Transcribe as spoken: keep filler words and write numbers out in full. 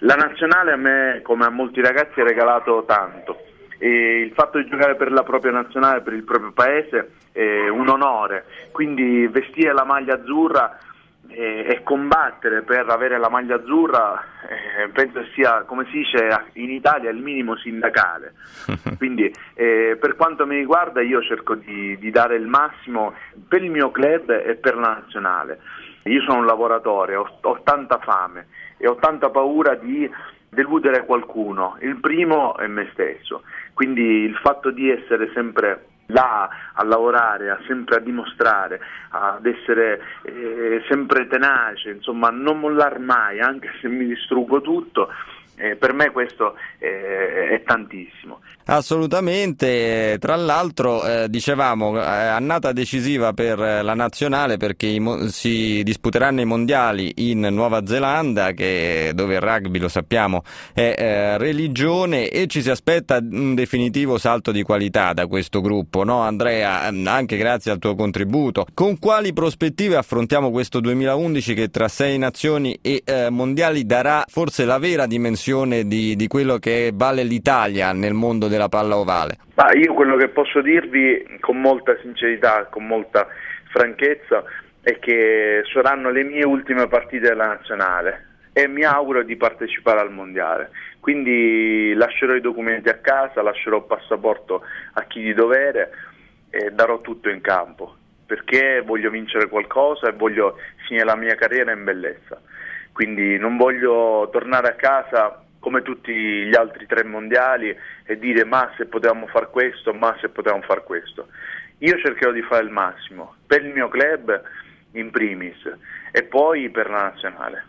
La nazionale a me, come a molti ragazzi, ha regalato tanto. E il fatto di giocare per la propria nazionale, per il proprio paese, è un onore. Quindi vestire la maglia azzurra e, e combattere per avere la maglia azzurra, eh, penso sia, come si dice in Italia, il minimo sindacale. Quindi eh, per quanto mi riguarda io cerco di, di dare il massimo per il mio club e per la nazionale. Io sono un lavoratore, ho, ho tanta fame e ho tanta paura di deludere qualcuno. Il primo è me stesso, quindi il fatto di essere sempre là a lavorare, a sempre a dimostrare, ad essere eh, sempre tenace, insomma non mollar mai, anche se mi distruggo tutto, eh, per me questo eh, è tantissimo. Assolutamente, tra l'altro eh, dicevamo eh, annata decisiva per la nazionale, perché i mo- si disputeranno i mondiali in Nuova Zelanda, che, dove il rugby, lo sappiamo, è eh, religione, e ci si aspetta un definitivo salto di qualità da questo gruppo, no Andrea? Anche grazie al tuo contributo. Con quali prospettive affrontiamo questo duemilaundici che tra sei nazioni e eh, mondiali darà forse la vera dimensione di, di quello che vale l'Italia nel mondo del la palla ovale? Ma io quello che posso dirvi con molta sincerità, con molta franchezza, è che saranno le mie ultime partite della nazionale e mi auguro di partecipare al mondiale. Quindi lascerò i documenti a casa, lascerò il passaporto a chi di dovere e darò tutto in campo, perché voglio vincere qualcosa e voglio finire la mia carriera in bellezza. Quindi non voglio tornare a casa come tutti gli altri tre mondiali e dire ma se potevamo far questo, ma se potevamo far questo. Io cercherò di fare il massimo per il mio club in primis e poi per la nazionale.